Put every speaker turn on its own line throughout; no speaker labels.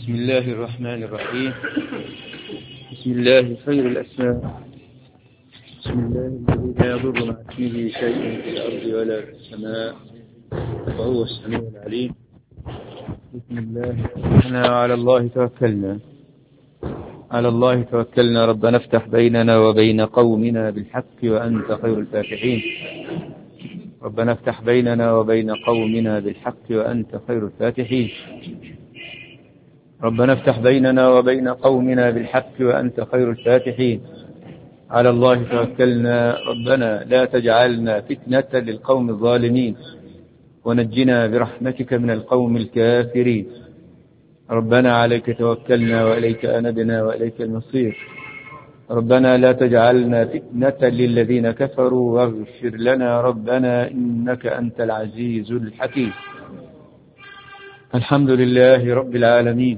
بسم الله الرحمن الرحيم. بسم الله خير الأسماء. بسم الله الذي لا يضر مع اسمه شيء في الأرض ولا في السماء وهو السميع العليم. بسم الله على الله توكلنا. على الله توكلنا. ربنا افتح بيننا وبين قومنا بالحق وأنت خير الفاتحين. ربنا افتح بيننا وبين قومنا بالحق وأنت خير الفاتحين. ربنا افتح بيننا وبين قومنا بالحق وأنت خير الفاتحين. على الله توكلنا. ربنا لا تجعلنا فتنة للقوم الظالمين ونجنا برحمتك من القوم الكافرين. ربنا عليك توكلنا وإليك أنبنا وإليك المصير. ربنا لا تجعلنا فتنة للذين كفروا واغفر لنا ربنا إنك أنت العزيز الحكيم. الحمد لله رب العالمين.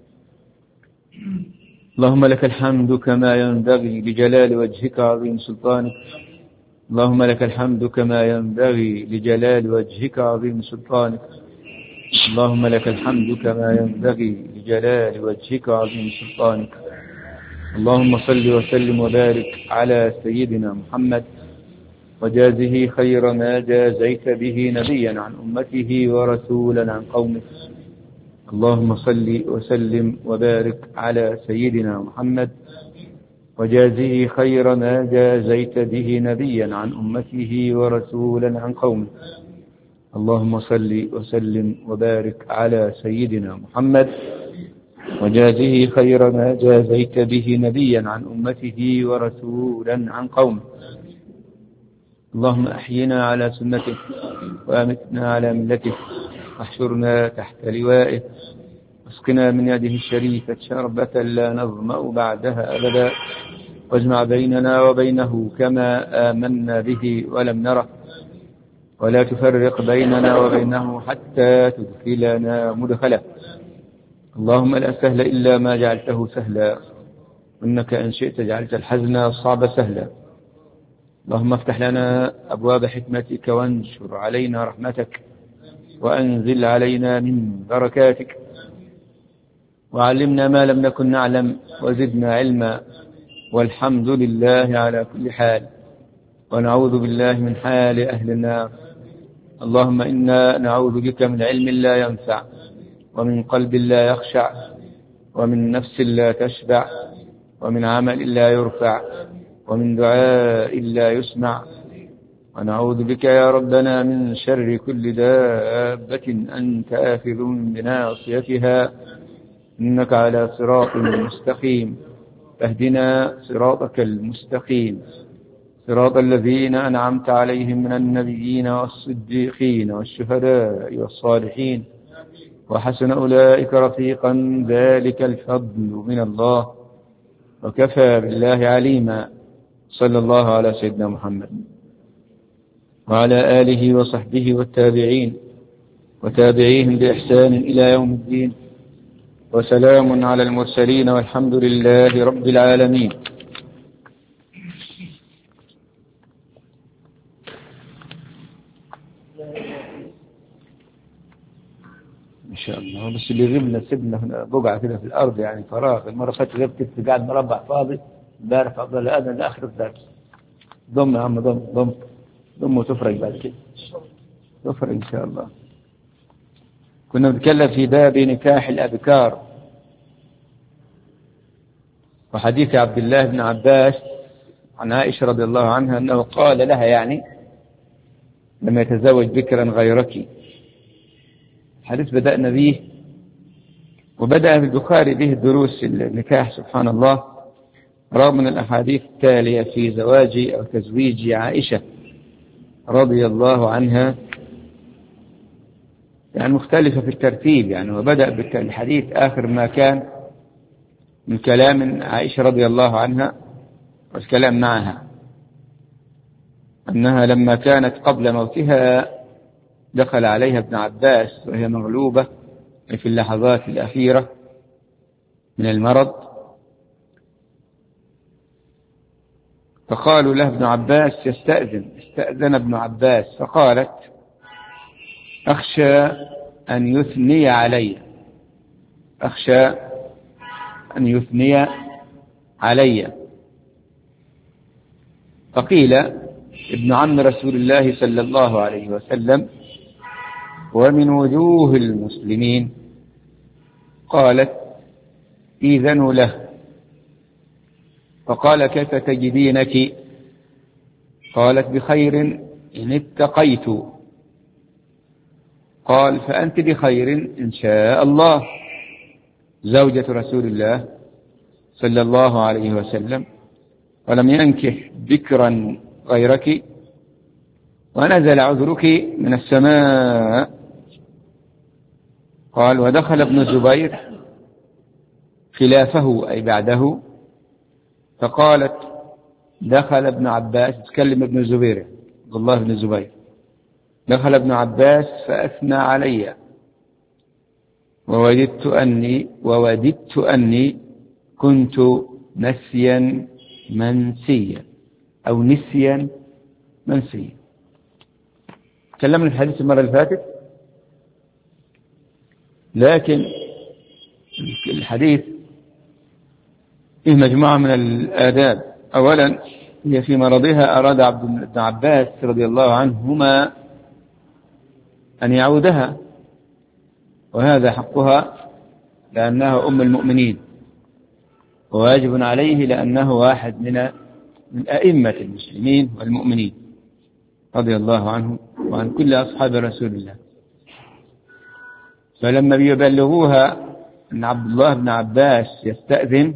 اللهم لك الحمد كما ينبغي لجلال وجهك عظيم سلطانك. اللهم لك الحمد كما ينبغي لجلال وجهك عظيم سلطانك. اللهم لك الحمد كما ينبغي لجلال وجهك عظيم سلطانك. اللهم صل وسلم وبارك على سيدنا محمد وجازه خير ما جازيت به نبيا عن أمته ورسولا عن قومه. اللهم صل وسلم وبارك على سيدنا محمد وجازه خير ما جازيت به نبيا عن أمته ورسولا عن قومه. اللهم صل وسلم وبارك على سيدنا محمد وجازه خير ما جازيت به نبيا عن أمته ورسولا عن قومه. اللهم أحينا على سنته وأمتنا على ملته واحشرنا تحت لوائه واسقنا من يده الشريفة شربة لا نظمأ بعدها أبدا واجمع بيننا وبينه كما آمنا به ولم نره ولا تفرق بيننا وبينه حتى تدخلنا مدخله. اللهم لا سهل إلا ما جعلته سهلا وإنك إن شئت جعلت الحزن الصعب سهلا. اللهم افتح لنا أبواب حكمتك وانشر علينا رحمتك وأنزل علينا من بركاتك وعلمنا ما لم نكن نعلم وزدنا علما والحمد لله على كل حال ونعوذ بالله من حال أهل النار. اللهم إنا نعوذ بك من علم لا ينفع ومن قلب لا يخشع ومن نفس لا تشبع ومن عمل لا يرفع ومن دعاء لا يسمع. ونعوذ بك يا ربنا من شر كل دابة أنت آخذ بناصيتها إنك على صراط مستقيم. فاهدنا صراطك المستقيم صراط الذين أنعمت عليهم من النبيين والصديقين والشهداء والصالحين وحسن أولئك رفيقا ذلك الفضل من الله وكفى بالله عليما. صلى الله على سيدنا محمد وعلى آله وصحبه والتابعين وتابعيهم بإحسان إلى يوم الدين وسلام على المرسلين والحمد لله رب العالمين. إن شاء الله. بس اللي غبنا سبنا هنا بقعة كده في الأرض يعني فراغ. المرة فاتت غبت قاعد مربع فاضي امبارح أفضل أذن لآخر الدرس. ضم يا عم ضم وتفرج بعد كده تفرج إن شاء الله. كنا بنتكلم في باب نكاح الأبكار وحديث عبد الله بن عباس عن عائشة رضي الله عنها أنه قال لها يعني لما يتزوج بكرا غيرك. الحديث بدأنا به وبدأ في البخاري به دروس النكاح سبحان الله رغم من الأحاديث التالية في زواج أو تزويج عائشة رضي الله عنها يعني مختلفة في الترتيب يعني. وبدأ بالحديث آخر ما كان من كلام عائشة رضي الله عنها والكلام معها أنها لما كانت قبل موتها دخل عليها ابن عباس وهي مغلوبة في اللحظات الأخيرة من المرض فقالوا له ابن عباس استأذن ابن عباس فقالت أخشى أن يثني علي أخشى أن يثني علي. فقيل ابن عم رسول الله صلى الله عليه وسلم: ومن وجوه المسلمين. قالت: إذن له. فقال: كيف تجدينك؟ قالت: بخير إن اتقيت. قال: فأنت بخير إن شاء الله، زوجة رسول الله صلى الله عليه وسلم، ولم ينكح بكرا غيرك، ونزل عذرك من السماء. قال: ودخل ابن الزبير خلافه أي بعده، فقالت: دخل ابن عباس، تكلم ابن الزبير عبد الله بن الزبير، دخل ابن عباس فأثنى علي، ووددت أني كنت نسيا منسيا أو نسيا منسيا. تكلمنا في الحديث المرة اللي فاتت، لكن الحديث فيه مجموعة من الآداب. أولا، هي في مرضها أراد ابن عباس رضي الله عنهما أن يعودها، وهذا حقها لأنها أم المؤمنين، وواجب عليه لأنه واحد من أئمة المسلمين والمؤمنين رضي الله عنه وعن كل أصحاب رسول الله. فلما بيبلغوها أن عبد الله بن عباس يستأذن،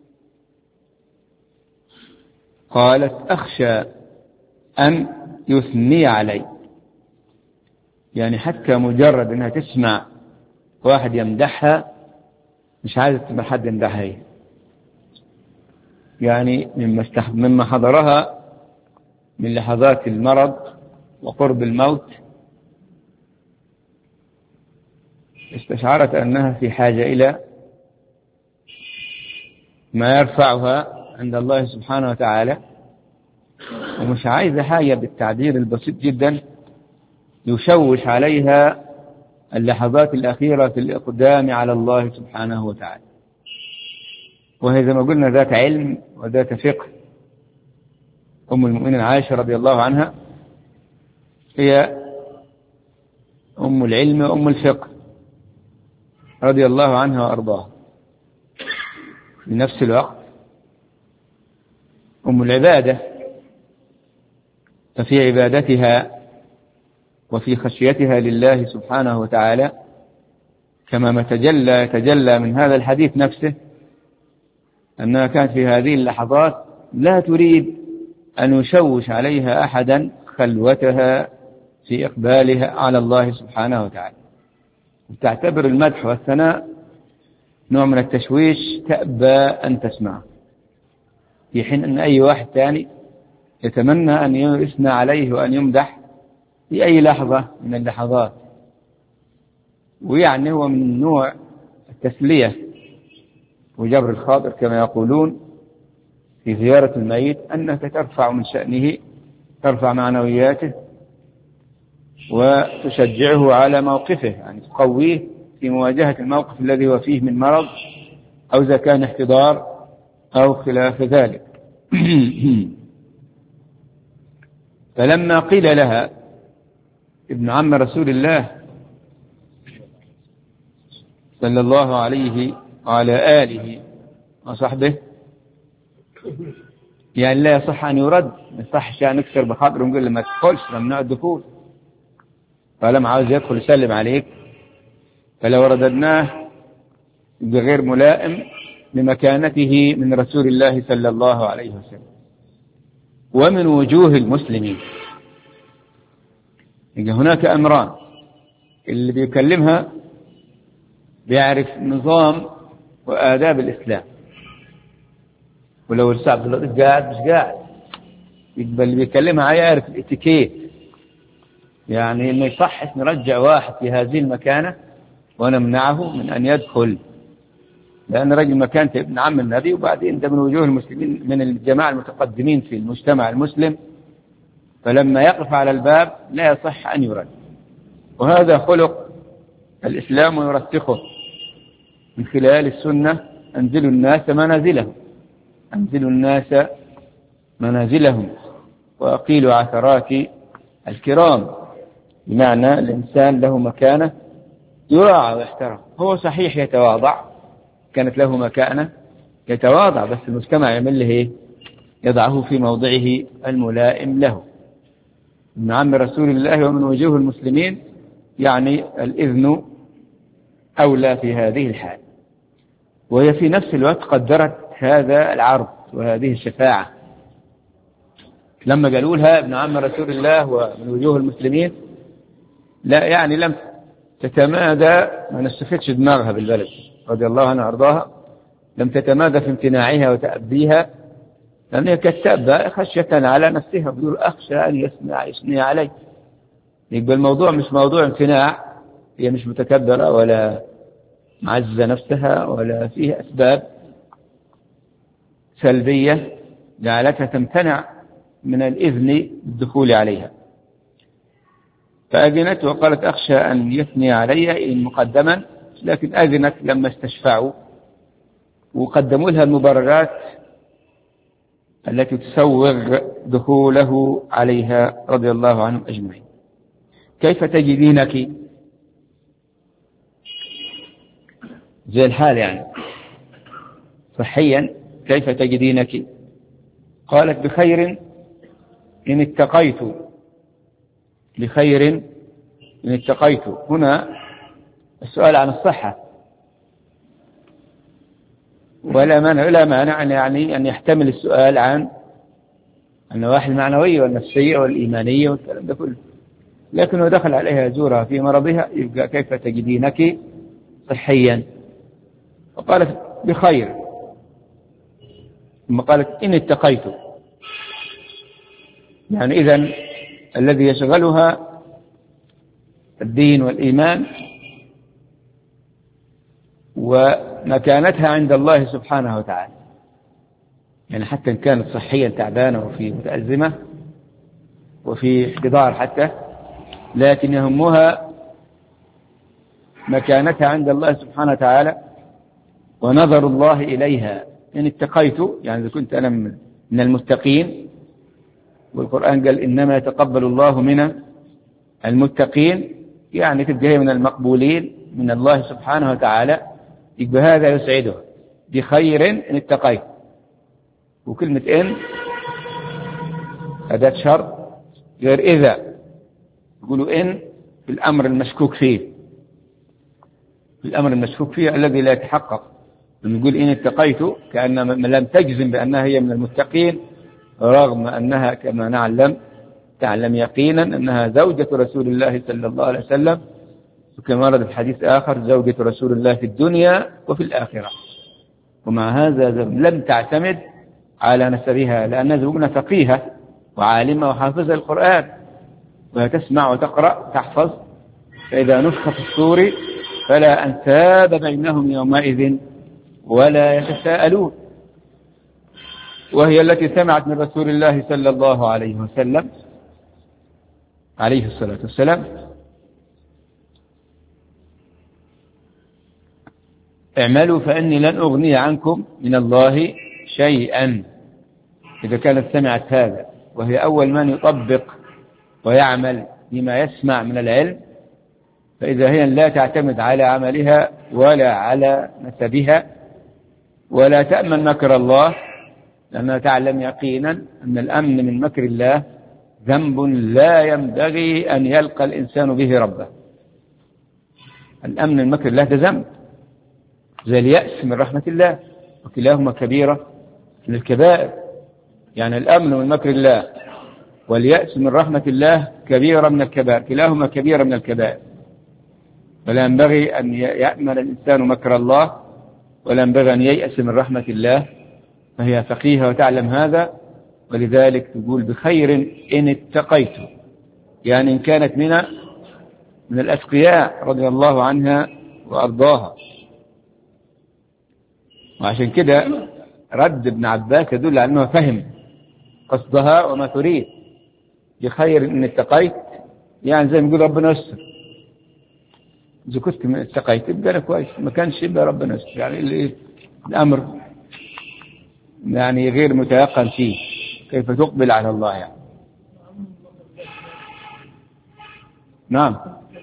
قالت: أخشى أن يثني علي، يعني حتى مجرد أنها تسمع واحد يمدحها مش عايزة تسمع حد يمدحها هي، يعني مما حضرها من لحظات المرض وقرب الموت، استشعرت أنها في حاجة إلى ما يرفعها عند الله سبحانه وتعالى، ومش عايزة حاجة بالتعبير البسيط جدا يشوش عليها اللحظات الأخيرة في الإقدام على الله سبحانه وتعالى. وهي زي ما قلنا ذات علم وذات فقه. أم المؤمنين عائشة رضي الله عنها هي أم العلم وأم الفقه رضي الله عنها وأرضاها، في نفس الوقت أم العبادة، ففي عبادتها وفي خشيتها لله سبحانه وتعالى كما يتجلى من هذا الحديث نفسه، أنها كانت في هذه اللحظات لا تريد أن يشوش عليها أحدا خلوتها في إقبالها على الله سبحانه وتعالى، تعتبر المدح والثناء نوع من التشويش تأبى أن تسمعه، في حين أن أي واحد ثاني يتمنى أن يثنى عليه وأن يمدح في أي لحظة من اللحظات. ويعني هو من نوع التسلية وجبر الخاطر كما يقولون في زيارة الميت، أنك ترفع من شأنه، ترفع معنوياته وتشجعه على موقفه، يعني تقويه في مواجهة الموقف الذي هو فيه من مرض أو إذا كان احتضار أو خلاف ذلك. فلما قيل لها ابن عم رسول الله صلى الله عليه وعلى آله وصحبه، يعني لا يصح أن يرد، ما يصحش أن نكسر بخاطره ونقول له ما تدخلش، ممنوع الدخول، طالما عاوز يدخل يسلم عليك، فلو رددناه بغير ملائم لمكانته من رسول الله صلى الله عليه وسلم. ومن وجوه المسلمين، هناك أمران، اللي بيكلمها بيعرف نظام وآداب الإسلام، ولو السعب قاعد مش قاعد، يقبل اللي بيكلمها يعرف الاتيكيت، يعني إنه يصحش نرجع واحد في هذه المكانة ونمنعه من أن يدخل، لأن رجل مكانته ابن عم النبي، وبعدين ده من وجوه المسلمين من الجماعة المتقدمين في المجتمع المسلم، فلما يقف على الباب لا يصح أن يرد، وهذا خلق الإسلام ويرسخه. من خلال السنة: أنزلوا الناس منازلهم، أنزلوا الناس منازلهم وأقيلوا عثرات الكرام، بمعنى الإنسان له مكانة يراعى ويحترم. هو صحيح يتواضع، كانت له مكانة يتواضع، بس المجتمع يعمل له إيه؟ يضعه في موضعه الملائم له. ابن عم رسول الله ومن وجوه المسلمين، يعني الإذن أولى في هذه الحال. وهي في نفس الوقت قدرت هذا العرض وهذه الشفاعة. لما قالوا لها ابن عم رسول الله ومن وجوه المسلمين، لا يعني لم تتمادى، ما نستفتش دماغها بالبلد رضي الله عنها وارضاها، لم تتمادى في امتناعها وتأبيها، لأنها كتابة خشية على نفسها، بيقول: أخشى أن يثني علي. يبقى الموضوع مش موضوع امتناع، هي مش متكبرة ولا معزة نفسها ولا فيه أسباب سلبية جعلتها تمتنع من الإذن بالدخول عليها. فأذنت وقالت: أخشى أن يثني علي مقدما، لكن أذنت لما استشفعوا وقدموا لها المبررات التي تسوغ دخوله عليها رضي الله عنهم أجمعين. كيف تجدينك؟ زي الحال يعني صحيا، كيف تجدينك؟ قالت: بخير إن اتقيت. بخير إن اتقيت، هنا السؤال عن الصحة، ولا مانع يعني أن يحتمل السؤال عن النواحي المعنوية والنفسية والإيمانية والكلام ده كله، لكنه دخل عليها زورها في مرضها، يبقى كيف تجدينك صحيا؟ وقالت: بخير، ثم قالت: إن اتقيت. يعني إذن الذي يشغلها الدين والإيمان ومكانتها عند الله سبحانه وتعالى، يعني حتى إن كانت صحيا تعبانة وفي متأزمة وفي احتضار حتى، لكن يهمها مكانتها عند الله سبحانه وتعالى ونظر الله إليها. إن اتقيت يعني إذا كنت أنا من المتقين، والقرآن قال: إنما يتقبل الله من المتقين، يعني تبقى هي من المقبولين من الله سبحانه وتعالى، يبقى هذا يسعده. بخير إن اتقيت. وكلمة إن أداة شرط غير إذا، يقولوا إن في الأمر المشكوك فيه، في الأمر المشكوك فيه الذي لا يتحقق. لما يقول إن اتقيت كأن لم تجزم بأنها هي من المتقين، رغم أنها كما تعلم يقينا أنها زوجة رسول الله صلى الله عليه وسلم، وكما ورد في حديث آخر: زوجة رسول الله في الدنيا وفي الآخرة. ومع هذا لم تعتمد على نسبها، لأنها زوجنا فقيهة وعالمة وحافظة القرآن، وهي تسمع وتقرأ تحفظ. فإذا نفخ في الصور فلا أنساب بينهم يومئذ ولا يتساءلون. وهي التي سمعت من رسول الله صلى الله عليه وسلم عليه الصلاة والسلام: اعملوا فإني لن أغني عنكم من الله شيئا. إذا كانت سمعت هذا وهي أول من يطبق ويعمل بما يسمع من العلم، فإذا هي لا تعتمد على عملها ولا على نسبها ولا تأمن مكر الله، لأنها تعلم يقينا أن الأمن من مكر الله ذنب لا ينبغي أن يلقى الإنسان به ربه. الأمن من مكر الله ده ذنب، زي اليأس من رحمة الله، وكلاهما كبيرة من الكبائر. يعني الأمن من مكر الله واليأس من رحمة الله كبيرة من الكبائر، كلاهما كبيرة من الكبائر. ولا ينبغي أن يأمن الإنسان مكر الله، ولا ينبغي أن ييأس من رحمة الله. فهي فقيهة وتعلم هذا، ولذلك تقول: بخير إن اتقيت، يعني إن كانت من الأتقياء رضي الله عنها وأرضاها. وعشان كده رد ابن عباس يدل على أنه فهم قصدها وما تريد. بخير إن اتقيت يعني زي ما يقول ربنا يستر، إذا كنت اتقيت يبقى كويس، ما كانش يبقى ربنا يستر. يعني الأمر يعني غير متيقن فيه، كيف تقبل على الله يعني. نعم.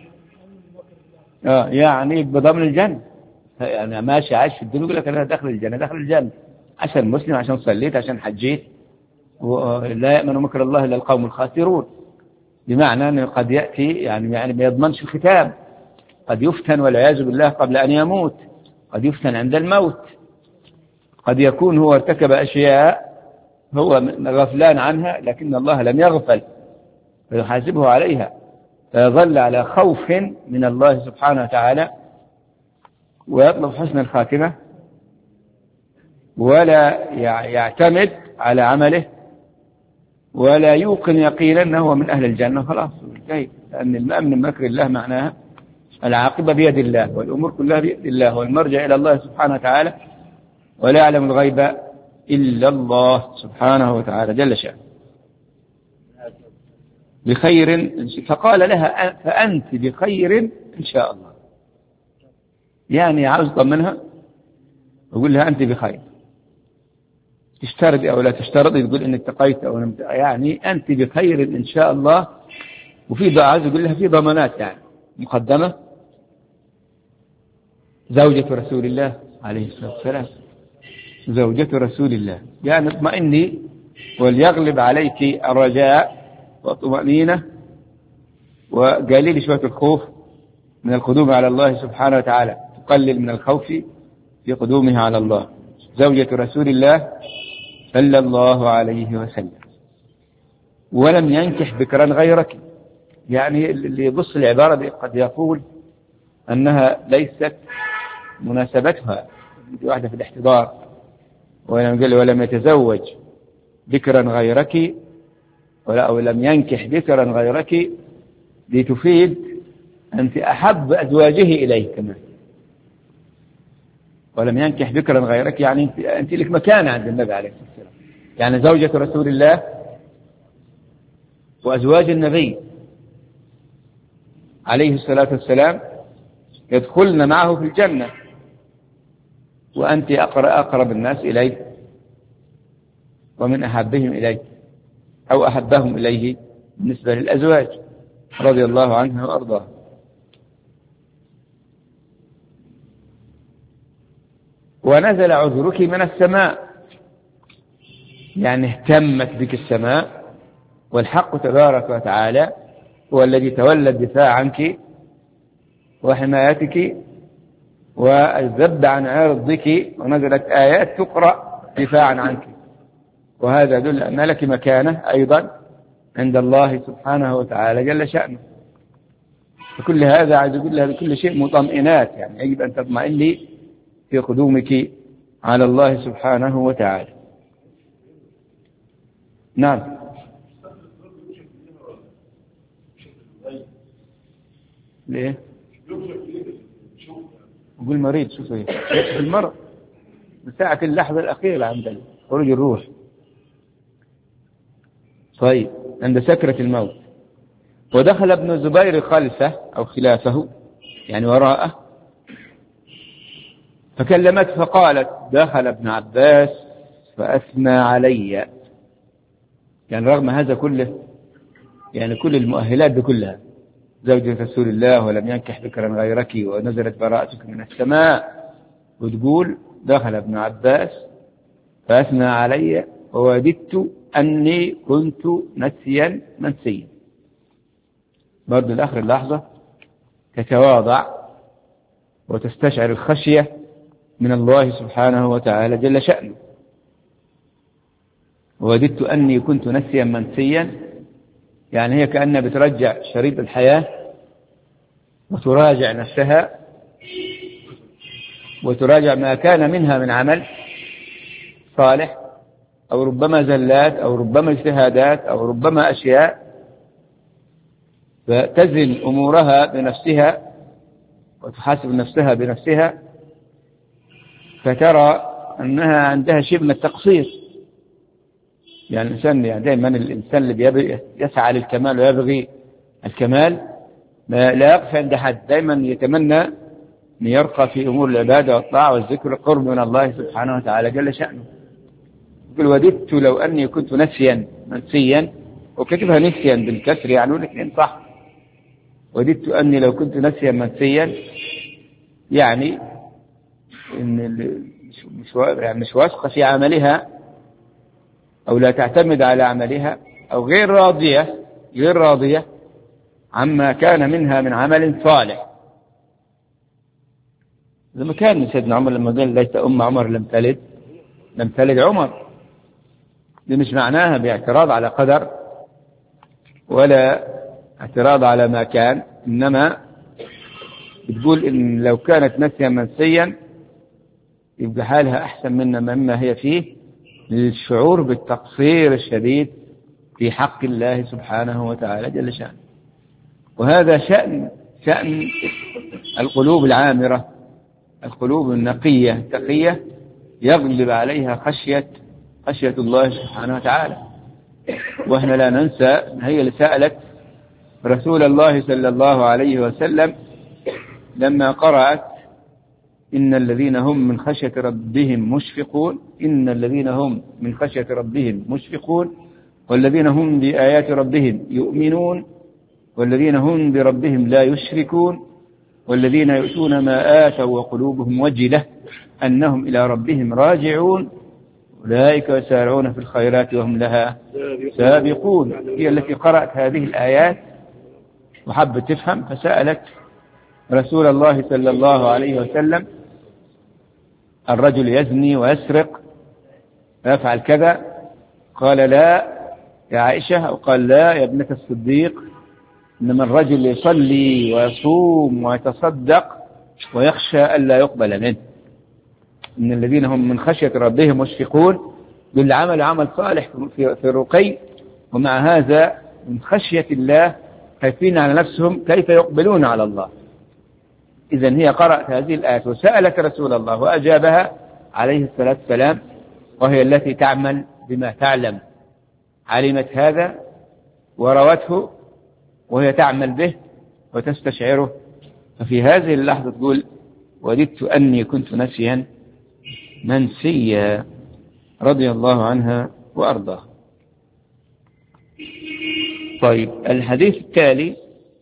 يعني بضمن الجنة، يعني ماشي عايش في الدنيا يقول لك أنا داخل الجنة، داخل الجنة عشان مسلم، عشان صليت، عشان حجيت. ولا يأمن مكر الله إلا القوم الخاسرون، بمعنى أنه قد يأتي يعني ما يضمنش الختام، قد يفتن والعياذ بالله قبل أن يموت، قد يفتن عند الموت، قد يكون هو ارتكب أشياء هو غفلان عنها لكن الله لم يغفل فيحاسبه عليها، فيظل على خوف من الله سبحانه وتعالى ويطلب حسن الخاتمة، ولا يعتمد على عمله، ولا يوقن يقينا أنه هو من أهل الجنة. خلاص انتهي، لأن الأمن من مكر الله معناها العاقبة بيد الله، والأمور كلها بيد الله، والمرجع إلى الله سبحانه وتعالى، ولا يعلم الغيب إلا الله سبحانه وتعالى جل شأنه. بخير، فقال لها فأنت بخير إن شاء الله، يعني عاوز طمنها ويقول لها أنت بخير، تشترط أو لا تشترط، تقول إنك اتقيت أو لم، يعني أنت بخير إن شاء الله. وفي عاوز يقول لها في ضمانات يعني مقدمة، زوجة رسول الله عليه الصلاة والسلام، زوجة رسول الله، يعني اطمئني وليغلب عليك الرجاء والطمأنينة، وقليل شوية الخوف من القدوم على الله سبحانه وتعالى، تقلل من الخوف في قدومها على الله. زوجة رسول الله صلى الله عليه وسلم، ولم ينكح بكرا غيرك. يعني اللي يبص العبارة دي قد يقول أنها ليست مناسبتها واحدة في الاحتضار، ولم يتزوج بكرا غيرك، أو لم ينكح بكرا غيرك، لتفيد أنت أحب أزواجه إليه كمان. ولم ينكح بكرا غيرك يعني أنت لك مكانة عند النبي عليه الصلاة والسلام، يعني زوجة رسول الله وأزواج النبي عليه الصلاة والسلام يدخلن معه في الجنة، وأنت أقرب الناس إليه ومن أحبهم إليه أو أحبهم إليه بالنسبة للأزواج رضي الله عنها وأرضاها. ونزل عذرك من السماء، يعني اهتمت بك السماء، والحق تبارك وتعالى هو الذي تولى الدفاع عنك وحمايتك والذب عن عرضك، ونزلت آيات تقرأ دفاعا عنك، وهذا يدل أن لك مكانة أيضا عند الله سبحانه وتعالى جل شأنه. فكل هذا عايز يقول لها بكل شيء مطمئنات، يعني يجب أن تطمئني في قدومك على الله سبحانه وتعالى. نعم. ليه؟ يقول مريض، شوف ايه يكشف المرض بساعة اللحظة الأخيرة عند خروج الروح. طيب، عند سكرة الموت. ودخل ابن الزبير خلفه أو خلافه يعني وراءه، فكلمت فقالت دخل ابن عباس فأثنى علي، يعني رغم هذا كله، يعني كل المؤهلات دي كلها، زوجة رسول الله ولم ينكح بكرا غيرك ونزلت براءتك من السماء، وتقول دخل ابن عباس فأثنى علي ووددت أني كنت نسيا منسيا. برضو لآخر اللحظة تتواضع وتستشعر الخشية من الله سبحانه وتعالى جل شأنه. ووددت أني كنت نسيا منسيا، يعني هي كأنها بترجع شريط الحياة وتراجع نفسها وتراجع ما كان منها من عمل صالح، أو ربما زلات أو ربما اجتهادات أو ربما أشياء، فتزن أمورها بنفسها وتحاسب نفسها بنفسها، فترى أنها عندها شيء من التقصير. يعني الإنسان، يعني دائما الإنسان اللي يسعى للكمال ويبغي الكمال لا يقف عند حد، دائما يتمنى أن يرقى في أمور العبادة والطاعة والذكر القرب من الله سبحانه وتعالى جل شأنه. يقول وددت لو أني كنت منسيا، وكتبها نسيا بالكسر يعني الاثنين صح. وددت أني لو كنت نسيا منسيا، يعني إن مش واثقة في عملها، أو لا تعتمد على عملها، أو غير راضية عما كان منها من عمل صالح. لما كان سيدنا عمر لما قال ليت أم عمر لم تلد عمر، دي مش معناها باعتراض على قدر ولا اعتراض على ما كان، إنما بتقول إن لو كانت نسيا منسيا يبقى حالها أحسن مما هي فيه، للشعور بالتقصير الشديد في حق الله سبحانه وتعالى جل شأنه. وهذا شأن القلوب العامرة، القلوب النقية التقية، يغلب عليها خشية الله سبحانه وتعالى. وإحنا لا ننسى هي اللي سألت رسول الله صلى الله عليه وسلم لما قرأت إن الذين هم من خشية ربهم مشفقون والذين هم بآيات ربهم يؤمنون والذين هم بربهم لا يشركون والذين يؤتون ما آتوا وقلوبهم وجلة أنهم إلى ربهم راجعون أولئك يسارعون في الخيرات وهم لها سابقون. هي التي قرأت هذه الآيات وحبت تفهم، فسألت رسول الله صلى الله عليه وسلم الرجل يزني ويسرق ويفعل كذا؟ قال لا يا عائشة، أو قال لا يا ابنة الصديق، إنما الرجل يصلي ويصوم ويتصدق ويخشى ألا يقبل منه. إن الذين هم من خشية ربهم مشفقون، بالعمل عمل صالح في الرقي، ومع هذا من خشية الله خايفين على نفسهم كيف يقبلون على الله. إذن هي قرأت هذه الآيات وسألت رسول الله وأجابها عليه الصلاة والسلام، وهي التي تعمل بما تعلم، علمت هذا وروته وهي تعمل به وتستشعره. ففي هذه اللحظة تقول وددت أني كنت نسيا منسيا، رضي الله عنها وأرضاها. طيب الحديث التالي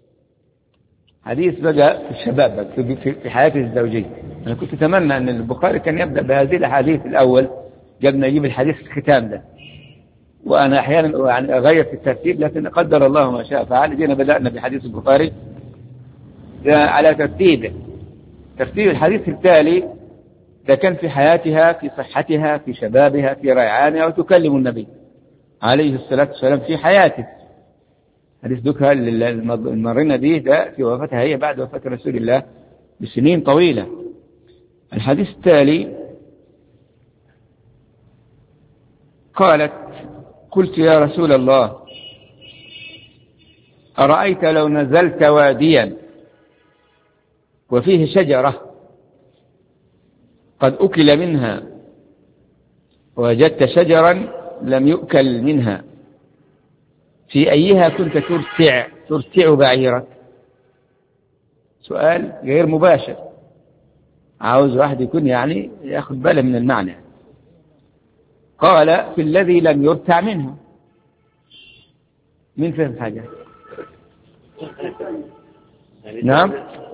حديث بقى في الشباب، في حياته الزوجية. أنا كنت أتمنى أن البخاري كان يبدأ بهذه الحديث الأول قبل ما يجيب الحديث الختام ده، وأنا أحيانا يعني أغير في الترتيب، لكن قدر الله ما شاء فعل. جينا بدأنا بحديث البخاري على ترتيب الحديث التالي. ده كان في حياتها، في صحتها، في شبابها، في ريعانها، وتكلم النبي عليه الصلاة والسلام في حياته. حديث ذكر المرنا به ده في وفاتها هي بعد وفاة رسول الله بسنين طويلة. الحديث التالي قالت قلت يا رسول الله أرأيت لو نزلت واديا وفيه شجرة قد أكل منها ووجدت شجرا لم يؤكل منها، في أيها كنت ترتع بعيرك؟ سؤال غير مباشر، عاوز واحد يكون يعني ياخذ باله من المعنى. قال في الذي لم يرتع منه. مين فهم حاجة؟ نعم،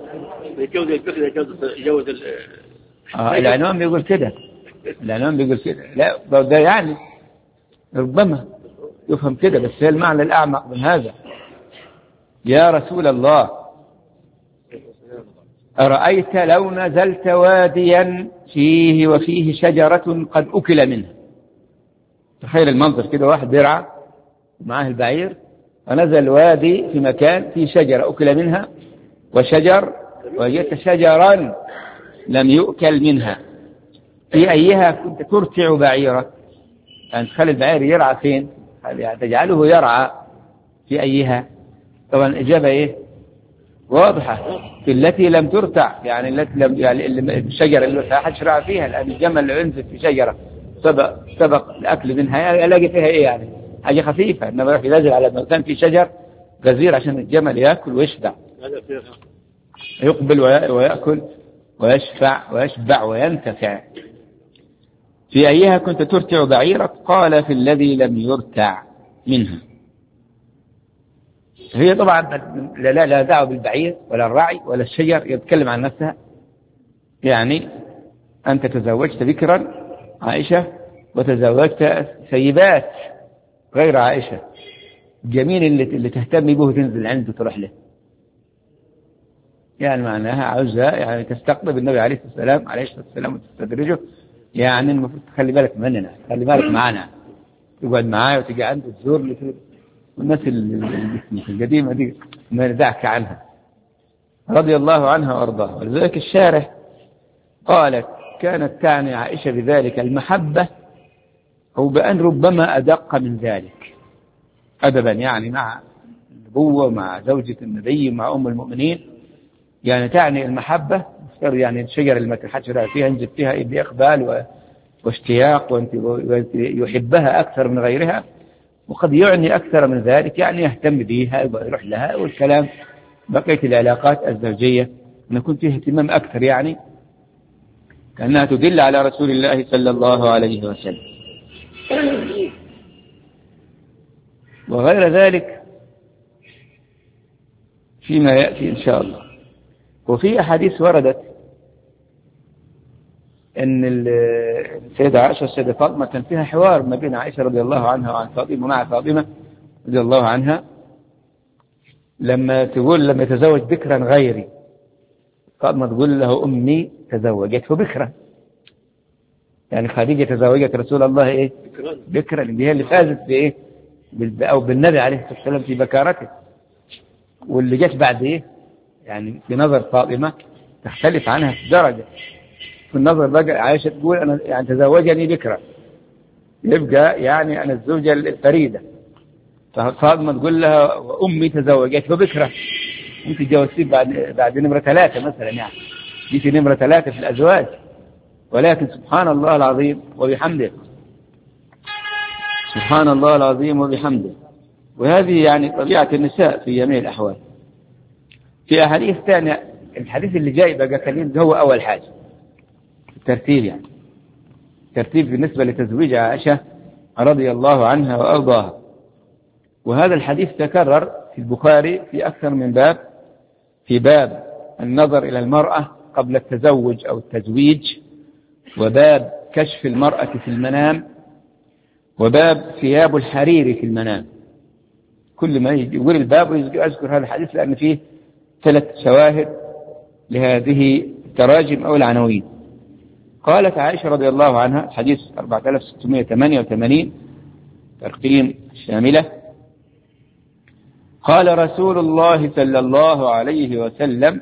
العنوان بيقول كده، لا ده يعني ربما يفهم كده، بس هي المعنى الأعمق من هذا. يا رسول الله أرأيت لو نزلت واديا وفيه شجرة قد أكل منها. تخيل المنظر كده، واحد بيرعى معاه البعير ونزل وادي في مكان فيه شجرة أكل منها، وجدت شجرا لم يؤكل منها، في أيها كنت ترتع بعيرك؟ يعني تخلي البعير يرعى فين؟ يعني تجعله يرعى في أيها؟ طبعا الإجابة إيه؟ واضحة، في التي لم ترتع، يعني التي لم، يعني الشجرة اللي ما حدش رعى فيها. الآن الجمل اللي ينزل في شجرة سبق الأكل منها، ألاقي فيها إيه؟ يعني حاجة خفيفة. إنما يروح ينزل على مكان في شجر غزير عشان الجمل يأكل ويشبع. يقبل ويأكل ويشبع وينتفع. في أيها كنت ترتع بعيرك؟ قال في الذي لم يرتع منها. هي طبعا لا دعوة بالبعير ولا الرعي ولا الشجر، يتكلم عن نفسها. يعني أنت تزوجت بكرا عائشة وتزوجت سيبات غير عائشة، جميل اللي تهتم به وتنزل عنده تروح له، يعني معناها عاوزة يعني تستقطب النبي عليه الصلاة والسلام وتستدرجه. يعني المفروض تخلي بالك مننا، خلي بالك معنا، تقعد معايا وتجي عنده تزور لي. والناس القديمة دي ما ندعك عنها رضي الله عنها وأرضاها. ولذلك الشارح قالت كانت تعني عائشة بذلك المحبة، أو بأن ربما أدق من ذلك أدبا، يعني مع النبوة مع زوجة النبي مع أم المؤمنين، يعني تعني المحبة. يعني الشجرة اللي ما تحشرها فيها انجب فيها بإقبال واشتياق، وانت يحبها أكثر من غيرها. وقد يعني أكثر من ذلك، يعني يهتم بها ويروح لها والكلام. بقية العلاقات الزوجية نكون فيها اهتمام أكثر، يعني كأنها تدل على رسول الله صلى الله عليه وسلم وغير ذلك فيما يأتي إن شاء الله. وفي أحاديث وردت أن السيدة عائشة والسيدة فاطمة كان فيها حوار ما بين عائشة رضي الله عنها وعن فاطمة مع فاطمة رضي الله عنها، لما يتزوج بكرا غيري، فاطمة تقول له أمي تزوجته بكرا، يعني خديجة تزوجت رسول الله إيه؟ بكرا، اللي هي اللي فازت بإيه؟ أو بالنبي عليه الصلاة والسلام في بكارته. واللي جت بعد إيه؟ يعني في نظر فاطمة تختلف عنها في درجة. في النظر بقى عائشة تقول أنا يعني تزوجني بكرا، يبقى يعني أنا الزوجة الفريدة. ففاطمة تقول لها وأمي تزوجته بكرا، أنت تجوزتي بعد نمرة 3 مثلا، يعني جيتي نمرة 3 في الأزواج. ولكن سبحان الله العظيم وبحمده، سبحان الله العظيم وبحمده. وهذه يعني طبيعة النساء في جميع الأحوال. في أحاديث ثانية، الحديث اللي جاي بقى كلمة هو أول حاجة الترتيب، يعني ترتيب بالنسبة لتزويج عائشة رضي الله عنها وأرضاها. وهذا الحديث تكرر في البخاري في أكثر من باب، في باب النظر إلى المرأة قبل التزوج أو التزويج، وباب كشف المرأة في المنام، وباب ثياب الحرير في المنام. كل ما يقول الباب أذكر هذا الحديث لأن فيه 3 شواهد لهذه التراجم أو العناوين. قالت عائشة رضي الله عنها، حديث 4688 ترقيم شاملة، قال رسول الله صلى الله عليه وسلم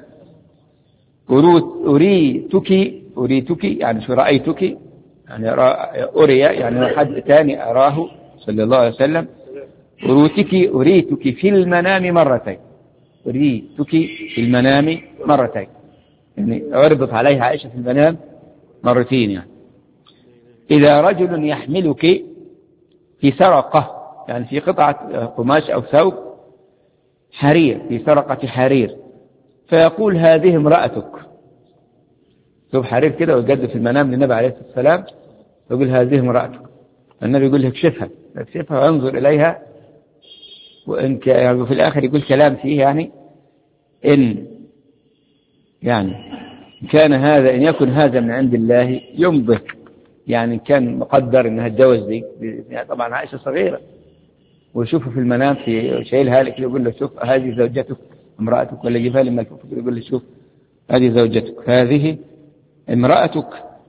أريتك يعني شو رأيتك، يعني أري يعني حد ثاني أراه صلى الله عليه وسلم، أريتك في المنام مرتين، أريتك في المنام مرتين، يعني عرضت عليها عائشة في المنام مرتين. يعني إذا رجل يحملك في سرقة، يعني في قطعة قماش أو ثوب حرير، في سرقة حرير، فيقول هذه امرأتك، ثوب حرير كده ويقدم في المنام للنبي عليه الصلاة والسلام، يقول هذه امرأتك. النبي يقول له اكشفها وانظر إليها. وإن يعني في الآخر يقول كلام فيه يعني إن يعني كان هذا، إن يكن هذا من عند الله يمضي، يعني كان مقدر إنها تجوز دي، يعني طبعا عائشة صغيرة، ويشوفه في المنام في شايلها لك، يقول له شوف هذه زوجتك امرأتك، ولا يجيبها لما يقول له شوف هذه زوجتك، هذه امرأتك،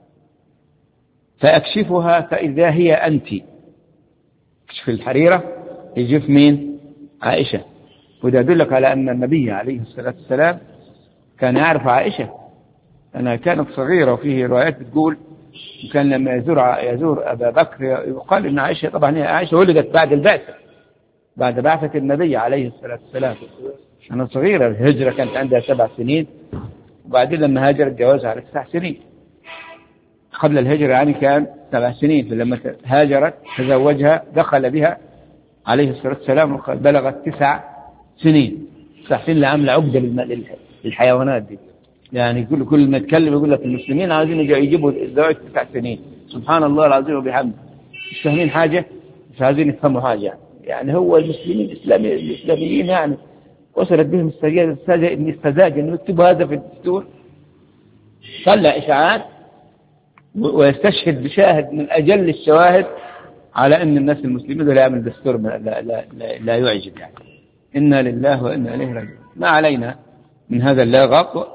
فأكشفها فإذا هي أنت. كشف الحريرة يجيب مين؟ عائشة. وده يدلك على أن النبي عليه الصلاة والسلام كان يعرف عائشة أنها كانت صغيرة. وفيه روايات بتقول وكان لما يزور أبا بكر يقال إن عائشة، طبعا عائشة ولدت بعد البعثة، بعد بعثة النبي عليه الصلاة والسلام، أنا صغيرة. الهجرة كانت عندها 7 سنين، وبعدين لما هاجرت جوازها على 9 سنين. قبل الهجرة يعني كان 7 سنين، فلما هاجرت تزوجها دخل بها عليه الصلاة والسلام وقد بلغت 9 سنين. السنين اللي عاملة عقدة للحيوانات دي. يعني كل ما يتكلم يقول لك المسلمين عايزين يجيبوا الزواج 9 سنين. سبحان الله العظيم وبحمده، مش فاهمين حاجة، مش عايزين يفهموا حاجة. يعني هو المسلمين الإسلاميين يعني وصلت بهم السذاجة إنه يكتبوا هذا في الدستور، طلع إشاعات ويستشهد بشاهد من أجل الشواهد على أن الناس المسلمين لا يعمل دستور لا يعجب. يعني إنا لله وإنا إليه راجعون. ما علينا من هذا اللاغط.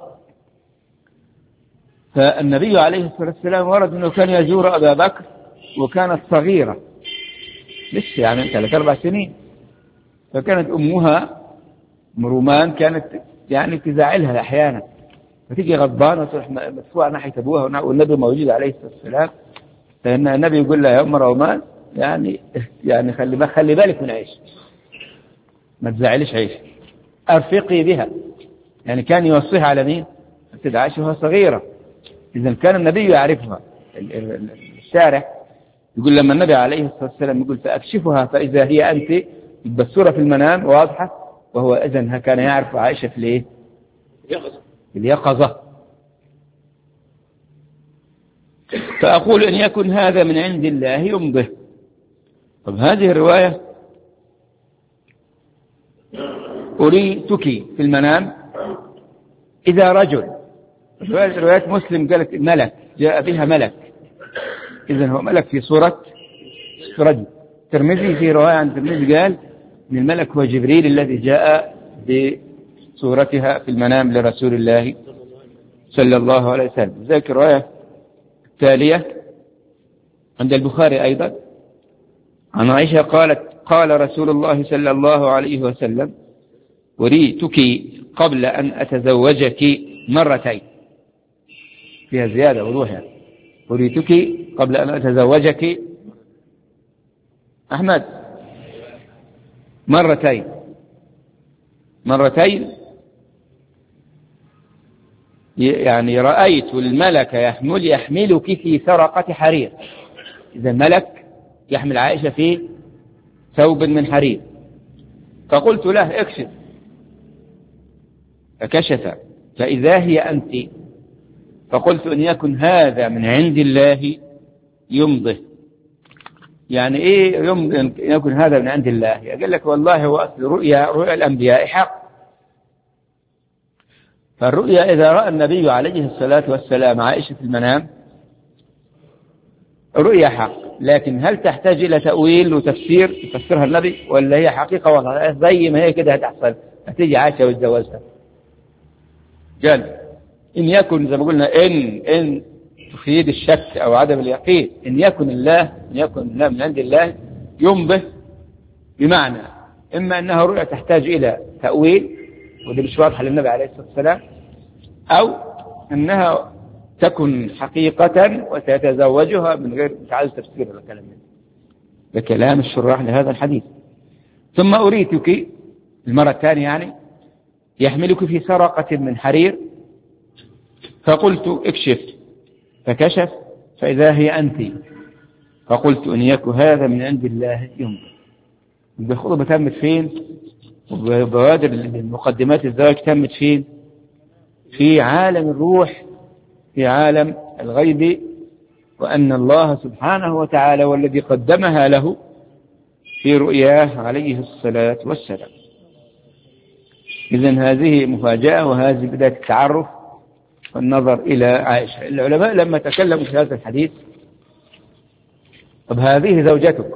فالنبي عليه الصلاة والسلام ورد أنه كان يزور أبا بكر وكانت صغيرة لسه يعني 3-4 سنين، فكانت أمها مرومان كانت يعني تزعلها أحيانا، فتيجي غضبانة وتروح مدفوعة ناحية أبوها والنبي موجود عليه الصلاة والسلام، فإن النبي يقول لها يا أم رومان يعني خلي بالك من عيش، ما تزعلش عيش، أرفقي بها. يعني كان يوصيها على مين؟ تدعش وهي صغيرة. إذا كان النبي يعرفها. الشارع يقول لما النبي عليه الصلاة والسلام يقول فأكشفها فإذا هي أنت، بالصورة في المنام واضحة، وهو إذن كان يعرف عائشة في الإيه؟ في اليقظة. فأقول إن يكن هذا من عند الله يمضه. طب هذه الرواية أريتك في المنام إذا رجل، رواية مسلم قالت ملك جاء بها ملك، إذن هو ملك في صورة رجل. الترمذي في رواية عن الترمذي قال إن الملك هو جبريل الذي جاء بصورتها في المنام لرسول الله صلى الله عليه وسلم. ذلك الرواية التالية عند البخاري أيضا عن عائشة قالت قال رسول الله صلى الله عليه وسلم أريتك قبل أن أتزوجك مرتين، فيها زيادة وضوح يعني. أريتك قبل أن أتزوجك أحمد مرتين يعني رأيت الملك يحملك في سرقة حرير. إذا الملك يحمل عائشة في ثوب من حرير، فقلت له اكشف، فكشف فإذا هي أنت، فقلت إن يكن هذا من عند الله يمضه. يعني إيه يكن هذا من عند الله؟ قال لك والله هو أصل رؤيا الأنبياء حق. فالرؤيا إذا رأى النبي عليه الصلاة والسلام عائشة في المنام رؤيا حق، لكن هل تحتاج إلى تأويل وتفسير يفسرها النبي، ولا هي حقيقة والله زي ما هي كده هتحصل، هتيجي عائشة وتزوجها؟ قال إن يكن زي ما قلنا إن تفيد الشك أو عدم اليقين، إن يكن الله من عند الله ينبه، بمعنى إما أنها رؤيا تحتاج إلى تأويل وده مش واضح للنبي عليه الصلاة والسلام، أو أنها تكن حقيقة وسيتزوجها من غير مش عايز تفسير ولا كلام منه. ده كلام الشراح لهذا الحديث. ثم أريتك المرة الثانية يعني يحملك في سرقة من حرير، فقلت اكشف، فكشف فإذا هي أنت، فقلت إن يكن هذا من عند الله يمضي. الخطبة تمت فين؟ وبوادر المقدمات الزواج تمت فين؟ في عالم الروح، في عالم الغيب، وأن الله سبحانه وتعالى والذي قدمها له في رؤياه عليه الصلاة والسلام. إذن هذه مفاجأة، وهذه بداية التعرف والنظر إلى عائشة. العلماء لما تكلموا في هذا الحديث طب هذه زوجتك،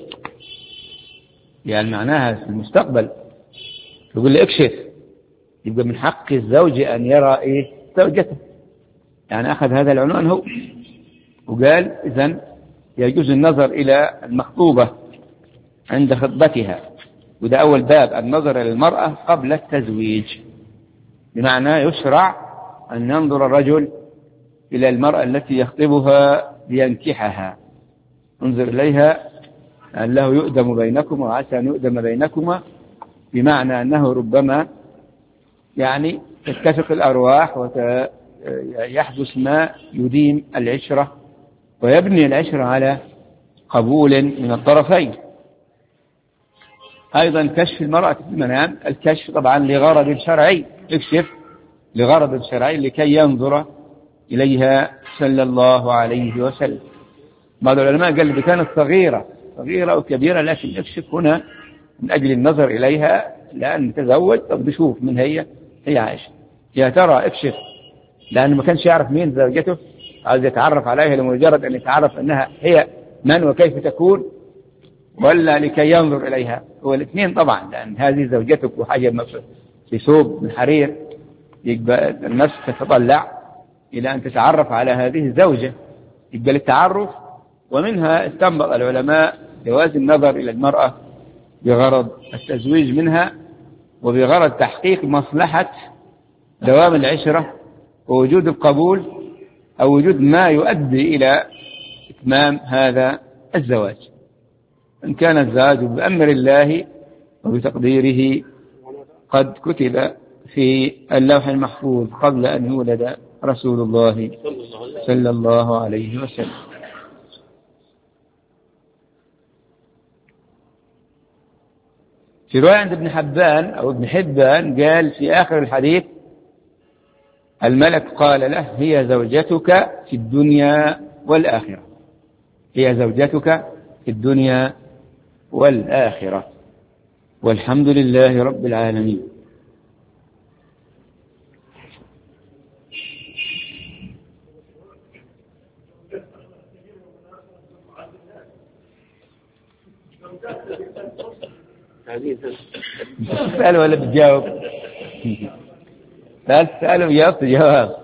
يعني معناها في المستقبل، يقول لي اكشف، يبقى من حق الزوج أن يرى زوجته. يعني أخذ هذا العنوان هو وقال إذن يجوز النظر إلى المخطوبة عند خطبتها، وده أول باب، النظر إلى المرأة قبل التزويج، بمعنى يشرع أن ينظر الرجل إلى المرأة التي يخطبها لينكحها، انظر إليها أن له يؤدم بينكما وعسى أن يؤدم بينكما، بمعنى أنه ربما يعني تتفق الأرواح ويحدث ما يديم العشرة ويبني العشرة على قبول من الطرفين. أيضا كشف المرأة في المنام، الكشف طبعا لغرض شرعي، اكشف لغرض شرعي لكي ينظر إليها صلى الله عليه وسلم. بعض العلماء قال إذا كانت صغيرة أو كبيرة، لكن اكشف هنا من أجل النظر إليها، لأن تزوج طب بشوف من هي عائشة، يا ترى اكشف، لأنه ما كانش يعرف مين زوجته، عايز يتعرف عليها لمجرد أن يتعرف أنها هي من وكيف تكون، ولا لكي ينظر إليها؟ هو الاثنين طبعا، لأن هذه زوجتك وحاجة في ثوب من حرير، يبقى النفس تتطلع إلى أن تتعرف على هذه الزوجة، يبقى للتعرف. ومنها استنبط العلماء جواز النظر إلى المرأة بغرض التزويج منها، وبغرض تحقيق مصلحة دوام العشرة ووجود القبول أو وجود ما يؤدي إلى إتمام هذا الزواج. إن كان الزواج بأمر الله وبتقديره قد كتب في اللوح المحفوظ قبل أن يولد رسول الله صلى الله عليه وسلم. في رواية عند ابن حبان أو ابن حبان قال في آخر الحديث الملك قال له هي زوجتك في الدنيا والآخرة، هي زوجتك في الدنيا والآخرة، والحمد لله رب العالمين. تسأل ولا بتجاوب؟ تسأل وجاوبت جواب.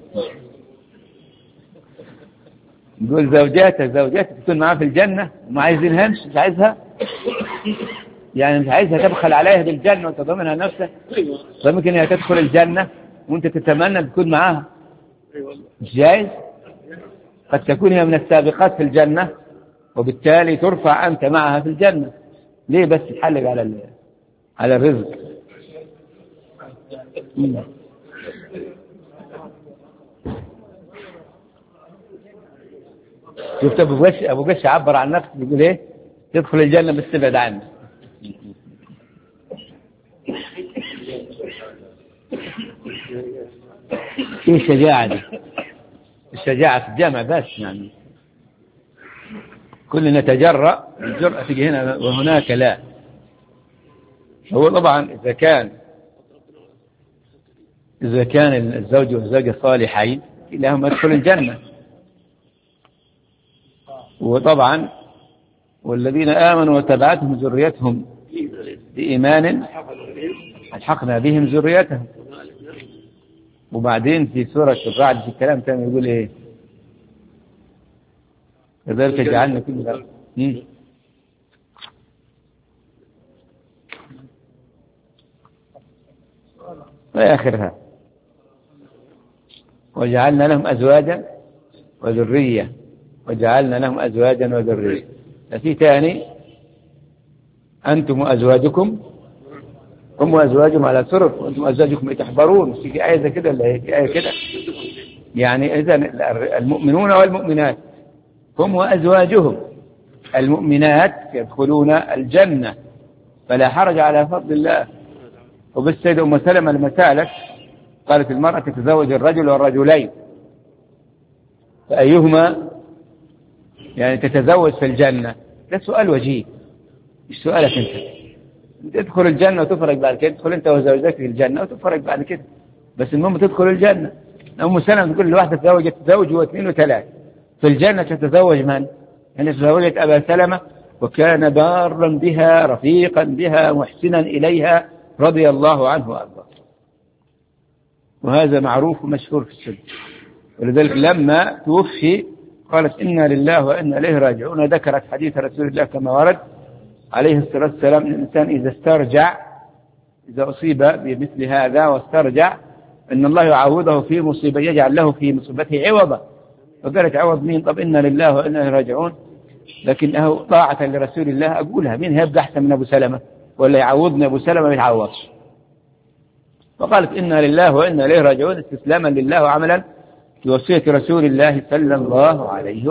نقول زوجاتك تكون معاه في الجنة وما عايزينهاش، مش عايزها يعني، مش عايزها تبخل عليها بالجنة وتضمنها نفسك، فممكن هي تدخل الجنة وانت تتمنى تكون معاها، مش جايز. قد تكون هي من السابقات في الجنة وبالتالي ترفع أنت معها في الجنة. ليه بس تحلق على الرزق؟ شفت أبو قش عبر عن نفسه بيقول إيه؟ تدخل الجنة بس تبعد عنه. إيه الشجاعة دي؟ الشجاعة في الجامع بس يعني، كلنا نتجرأ، الجرأة تجي هنا وهناك لا. هو طبعا إذا كان الزوج والزوجة صالحين لهم يدخل الجنة، وطبعا والذين آمنوا وتبعتهم ذريتهم بإيمان ألحقنا بهم ذريتهم. وبعدين في سورة الرعد في الكلام تاني يقول إيه؟ كذلك جعلنا كل ذلك وآخرها وجعلنا لهم أزواجا وذرية، وجعلنا لهم أزواجا وذرية. في ثاني أنتم وأزواجكم، هم وأزواجهم على سرر وأنتم وأزواجكم تحبرون. في آية كده ولا آية كده يعني؟ إذن المؤمنون والمؤمنات هم وأزواجهم المؤمنات يدخلون الجنة، فلا حرج على فضل الله. وبالسيدة أم سلمة لما سألت قالت المرأة تتزوج الرجل والرجلين، فأيهما يعني تتزوج في الجنة؟ ده سؤال وجيه، مش سؤالك انت تدخل الجنة وتفرق بعد كده، تدخل انت وزوجتك في الجنة وتفرق بعد كده، بس المهم تدخل الجنة. أم سلمة تقول لواحدة تزوجت زوج واثنين وثلاث، في الجنة تتزوج من؟ يعني تزوجت أبا سلمة وكان بارا بها رفيقا بها محسنا إليها رضي الله عنه وأرضاه، وهذا معروف ومشهور في السنة. ولذلك لما توفي قالت إنا لله وإنا إليه راجعون، ذكرت حديث رسول الله كما ورد عليه الصلاة والسلام: الإنسان إذا استرجع، إذا أصيب بمثل هذا واسترجع، إن الله يعوضه في مصيبة، يجعل له في مصيبته عوضا. فقالت عوض مين؟ طب إنا لله وإنا إليه راجعون، لكنه طاعة لرسول الله أقولها، مين هيبقى أحسن من أبو سلمة ولا يعوضني أبو سلمة؟ ما يتعوضش. فقالت إنا لله وإنا إليه راجعون استسلاما لله وعملا بوصية رسول الله صلى الله عليه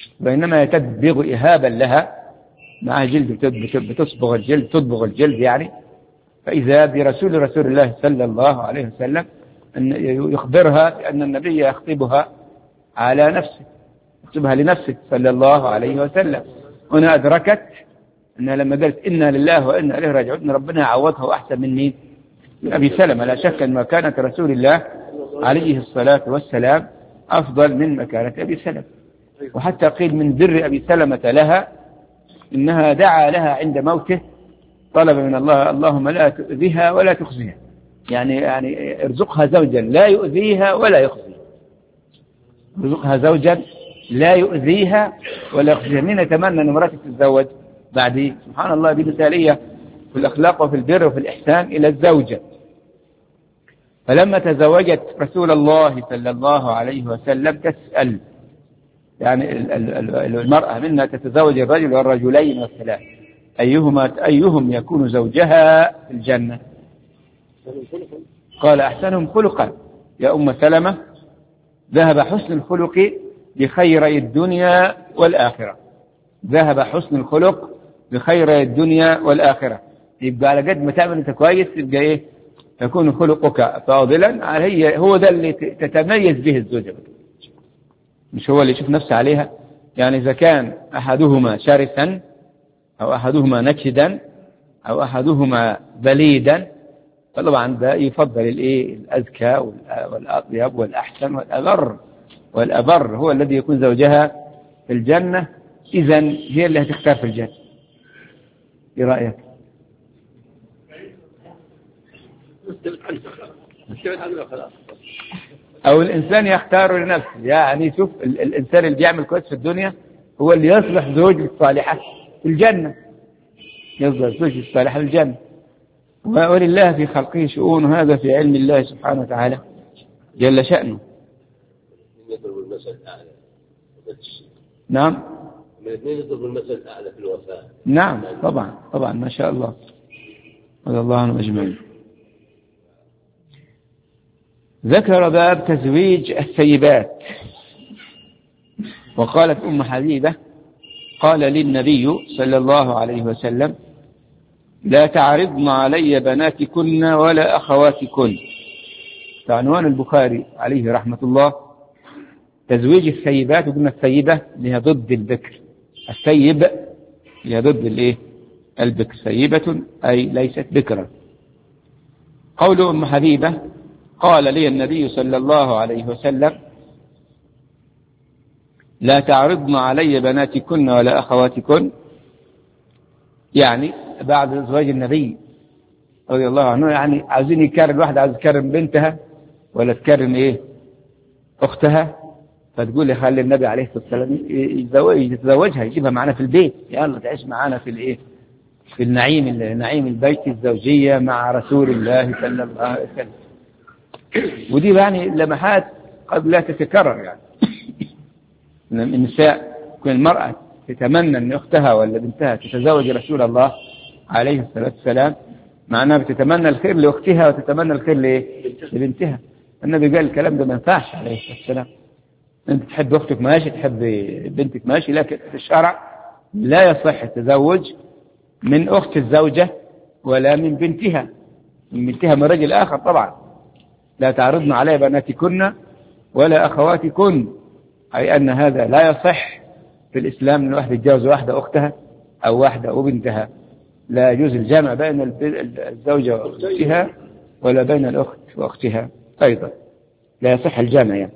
وإنما تدبغ إهابا لها مع جلد، بتصبغ الجلد، تدبغ الجلد يعني. فإذا برسول الله صلى الله عليه وسلم أن يخبرها بأن النبي يخطبها على نفسه، يخطبها لنفسه صلى الله عليه وسلم. هنا أدركت أنها لما قالت إنا لله وإنا إليه راجعون ربنا عوضها أحسن من مين؟ من أبي سلمة. لا شك أن مكانة رسول الله عليه الصلاة والسلام أفضل من مكانة أبي سلمة. وحتى قيل من بر أبي سلمة لها إنها دعا لها عند موته، طلب من الله اللهم لا تؤذيها ولا تخزيها، يعني ارزقها زوجا لا يؤذيها ولا يخزيها، ارزقها زوجا لا يؤذيها ولا يخزيها. مين يتمنى أن امرأته تتزوج بعد؟ سبحان الله، بمثالية في الأخلاق وفي البر وفي الإحسان إلى الزوجة. فلما تزوجت رسول الله صلى الله عليه وسلم تسأل، يعني المرأة منا تتزوج الرجل والرجلين والثلاث، أيهم يكون زوجها في الجنة؟ قال أحسنهم خلقا. يا أم سلمة ذهب حسن الخلق بخيري الدنيا والآخرة، ذهب حسن الخلق بخيري الدنيا والآخرة. يبقى على قد ما تعمل أنت كويس يبقى إيه؟ يكون خلقك فاضلا. هو ده اللي تتميز به الزوجة، مش هو اللي يشوف نفسه عليها. يعني إذا كان أحدهما شرسا أو أحدهما نكدا أو أحدهما بليدا، فطبعا ده يفضل الأذكى والأطيب والأحسن والأبر هو الذي يكون زوجها في الجنة. إذن هي اللي هتختار في الجنة. إيه رأيك؟ أو الإنسان يختار لنفسه. يعني شوف الإنسان اللي بيعمل كويس في الدنيا هو اللي يصلح زوج الصالحة في الجنة، يصلح زوج الصالحة في الجنة. ولله في خلقه شؤون، وهذا في علم الله سبحانه وتعالى جل شأنه. نعم،
من الاثنين يضرب المثل الأعلى في الوفاء.
نعم طبعا ما شاء الله، رضي الله عنهم أجمعين. ذكر باب تزويج الثيبات. وقالت أم حبيبة قال للنبي صلى الله عليه وسلم لا تعرضن علي بناتكن ولا أخواتكن. عنوان البخاري عليه رحمة الله تزويج الثيبات. وقلنا الثيبة اللي هي ضد البكر، الثيب اللي هي ضد البكر، ثيبة أي ليست بكرا. قول أم حبيبة قال لي النبي صلى الله عليه وسلم لا تعرضن علي بناتكن ولا أخواتكن، يعني بعد زواج النبي رضي الله عنه، يعني عاوزين يكرم، واحد عاوز يكرم بنتها ولا تكرم أختها، فتقول لي خلي النبي عليه الصلاة والسلام يتزوجها، يجيبها معنا في البيت، يلا تعيش معنا في في نعيم البيت الزوجية مع رسول الله صلى الله عليه وسلم. ودي يعني لمحات قد لا تتكرر. يعني النساء، كل المرأة تتمنى أن أختها ولا بنتها تتزوج رسول الله عليه الصلاة والسلام، معناها بتتمنى الخير لأختها وتتمنى الخير لبنتها. النبي قال الكلام ده ما ينفعش عليه الصلاة والسلام. أنت تحب أختك ماشي، تحب بنتك ماشي، لكن في الشرع لا يصح التزوج من أخت الزوجة ولا من بنتها، من رجل آخر طبعا. لا تعرضن علي بناتكن ولا أخواتكن، أي أن هذا لا يصح في الإسلام أن واحد يتجوز واحدة أختها أو واحدة وبنتها. لا يجوز الجمع بين الزوجة وأختها ولا بين الأخت وأختها أيضا، لا يصح الجمع يعني.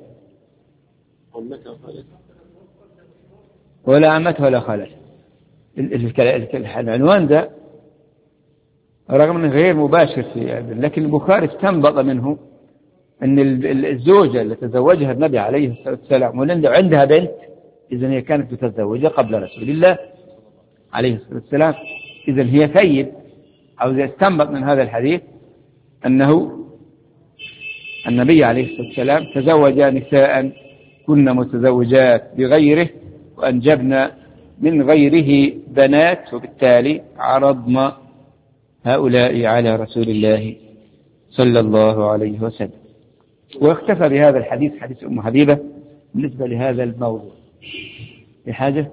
ولا عمتها ولا خالتها. العنوان ده رغم أنه غير مباشر لكن البخاري استنبط منه أن الزوجة اللي تزوجها النبي عليه الصلاة والسلام وعندها بنت، إذن هي كانت متزوجة قبل رسول الله عليه الصلاة والسلام، إذن هي ثيب. أو يستنبط من هذا الحديث أنه النبي عليه الصلاة والسلام تزوج نساء كن متزوجات بغيره وأنجبن من غيره بنات، وبالتالي عرضنا هؤلاء على رسول الله صلى الله عليه وسلم. واختفى بهذا الحديث حديث أم حبيبة بالنسبة لهذا الموضوع. في حاجة؟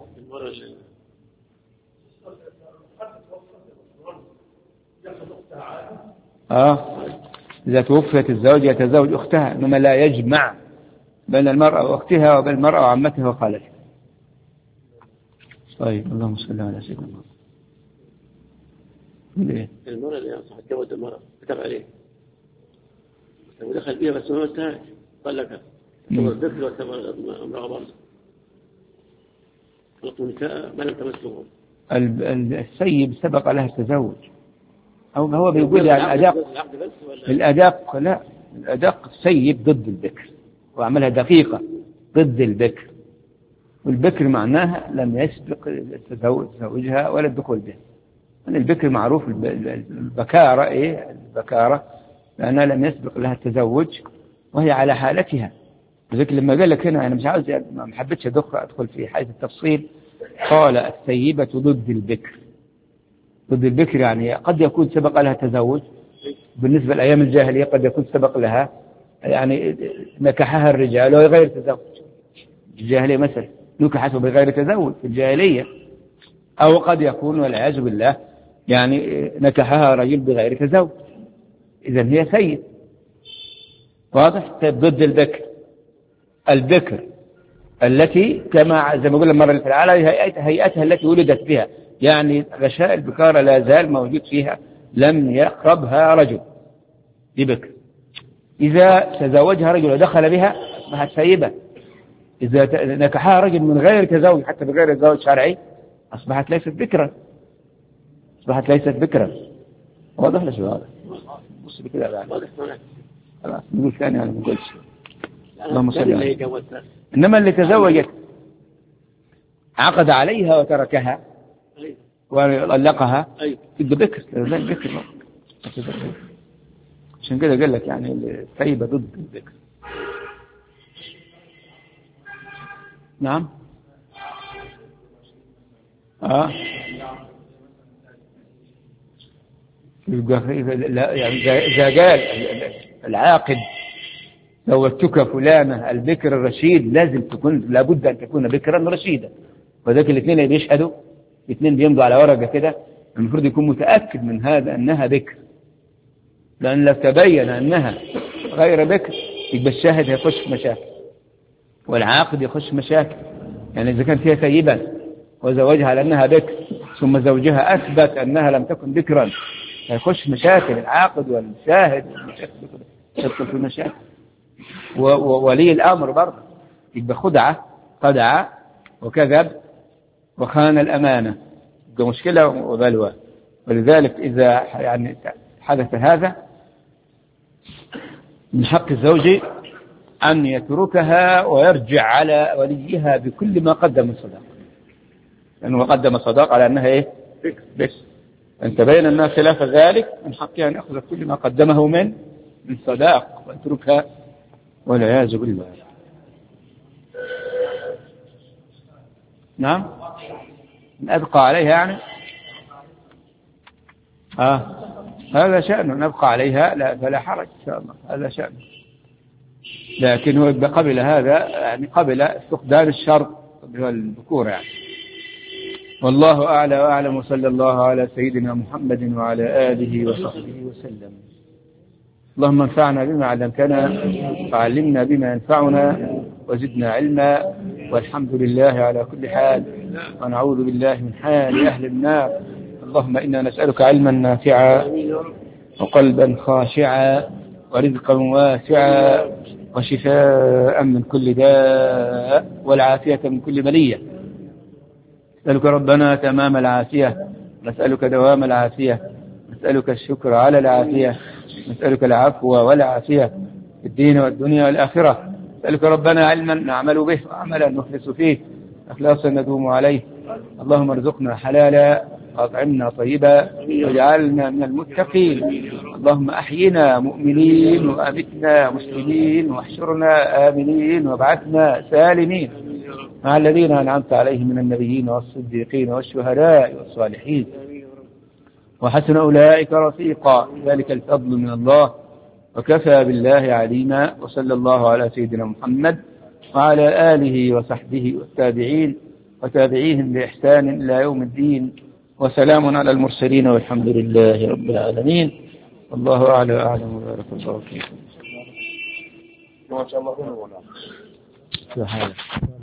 إذا توفيت الزوج يتزوج أختها، إنما لا يجمع بين المرأة وأختها وبين المرأة وعمتها وخالتها. طيب اللهم صل على سيدنا محمد.
المرأة اللي أصبحت تزوج المرأة كتب عليه ودخل فيها بس ما انتهاش طلقها تمر الذكر وتمر امرأة برضه طلقوا النساء ما لم تمسهم.
السيب سبق له التزوج أو هو بيقول يعني الأدق لا، الأدق السيب ضد البكر وعملها دقيقة ضد البكر، والبكر معناها لم يسبق زوجها ولا الدخول بها. يعني البكر معروف البكارة البكارة لأنها لم يسبق لها التزوج وهي على حالتها. لذلك لما قال لك هنا أنا مش عاوز ما حبيتش أدخل في حيث التفصيل، قال السيبة ضد البكر. ضد البكر يعني قد يكون سبق لها تزوج، بالنسبة لأيام الجاهلية قد يكون سبق لها يعني نكحها الرجال وغير تزوج. الجاهلية مثلا نكحته بغير تزوج في الجاهلية، أو قد يكون والعياذ بالله يعني نكحها رجل بغير تزوج، إذن هي سيد. واضح؟ ضد البكر. البكر التي كما زي ما قلنا المرة اللي فاتت على هيئتها التي ولدت بها، يعني غشاء البكارة لا زال موجود فيها، لم يقربها رجل، دي بكر. إذا تزوجها رجل ودخل بها أصبحت سيبة. إذا نكحها رجل من غير تزوج حتى بغير تزوج شرعي أصبحت ليست بكرا، أصبحت ليست بكرا. واضح ليش واضح؟ بص بكذا يعني. خلاص نقول ثاني أنا ما نقولش. اللهم صل على. إنما اللي تزوجت عقد عليها وتركها وطلقها تبقى بكر، زي البكر. عشان كده قال لك يعني السيبة ضد البكر. نعم. يعني إذا قال العاقد زوجتك فلانة البكر الرشيد لازم تكون لابد أن تكون بكرا رشيدا، وذلك الاثنين اللي بيشهدوا الاثنين بيمضوا على ورقة كده المفروض يكون متأكد من هذا أنها بكر، لأن لو تبين أنها غير بكر يبقى الشاهد يخش في مشاكل والعاقد يخش في مشاكل. يعني إذا كانت هي سيبا وزوجها على أنها بكر ثم زوجها أثبت أنها لم تكن بكرا يخش مشاكل العاقد والشاهد يدخل في مشاكل. وولي الأمر برضه يبقى خدع وكذب وخان الأمانة، يبقى مشكلة وبلوى. ولذلك إذا يعني حدث هذا من حق الزوج أن يتركها ويرجع على وليها بكل ما قدم الصداق، لأنه قدم الصداق على أنها بكر. أن تبين أنها خلاف ذلك من حقها أن يأخذ كل ما قدمه من صداق ويتركها والعياذ بالله. نعم نبقى عليها يعني هذا شأنه، نبقى عليها لا فلا حرج إن شاء الله، هذا شأنه. لكن هو قبل هذا يعني قبل فقدان الشرط اللي هو الذكور يعني. والله أعلى وأعلم، وصلى الله على سيدنا محمد وعلى آله وصحبه وسلم. اللهم انفعنا بما علمتنا وعلمنا بما ينفعنا وزدنا علما، والحمد لله على كل حال، ونعوذ بالله من حال أهل النار. اللهم إنا نسألك علما نافعا وقلبا خاشعا ورزقا واسعا وشفاء من كل داء والعافية من كل بلية. نسألك ربنا تمام العافية، نسألك دوام العافية، نسألك الشكر على العافية، نسألك العفو والعافية في الدين والدنيا والآخرة. نسألك ربنا علما نعمل به وعملا نخلص فيه أخلاصا ندوم عليه. اللهم ارزقنا حلالا وأطعمنا طيبا واجعلنا من المتقين. اللهم أحينا مؤمنين وأمتنا مسلمين واحشرنا آمنين وابعثنا سالمين مع الذين أنعمت عليهم من النبيين والصديقين والشهداء والصالحين وحسن أولئك رفيقا، ذلك الفضل من الله وكفى بالله عليما. وصلى الله على سيدنا محمد وعلى آله وصحبه والتابعين وتابعيهم بإحسان إلى يوم الدين، وسلام على المرسلين والحمد لله رب العالمين. الله أعلى وأعلم وبارك الله فيكم.
ما شاء الله.